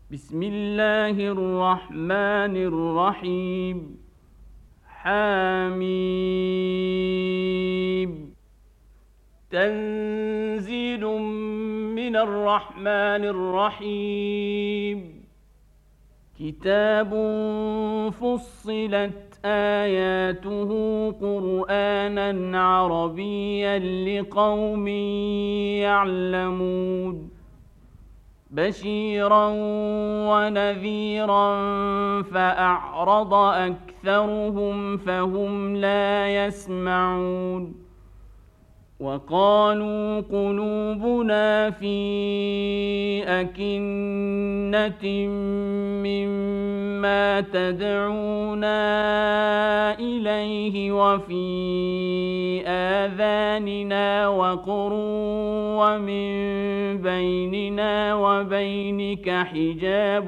بسم الله الرحمن الرحيم. حميم. تنزيل من الرحمن الرحيم. كتاب فصلت آياته قرآنا عربيا لقوم يعلمون. بشيرا ونذيرا فأعرض أكثرهم فهم لا يسمعون. وقالوا قلوبنا في أكنة مما تدعونا إليه وفي آذاننا وقر ومن بيننا وبينك حجاب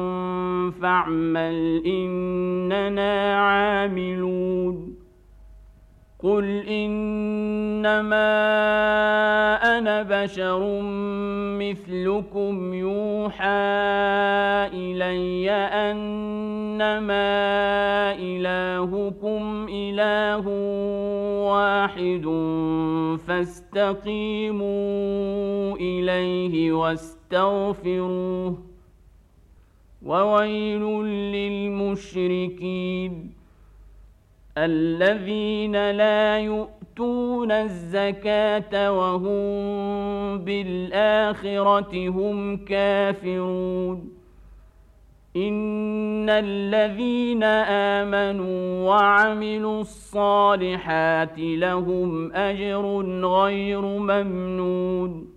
فاعمل إننا عاملون. قل إنما أنا بشر مثلكم يوحى إلي أنما إلهكم إله واحد فاستقيموا إليه واستغفروه وويل للمشركين الذين لا يؤتون الزكاة وهم بالآخرة هم كافرون. إن الذين آمنوا وعملوا الصالحات لهم أجر غير ممنون.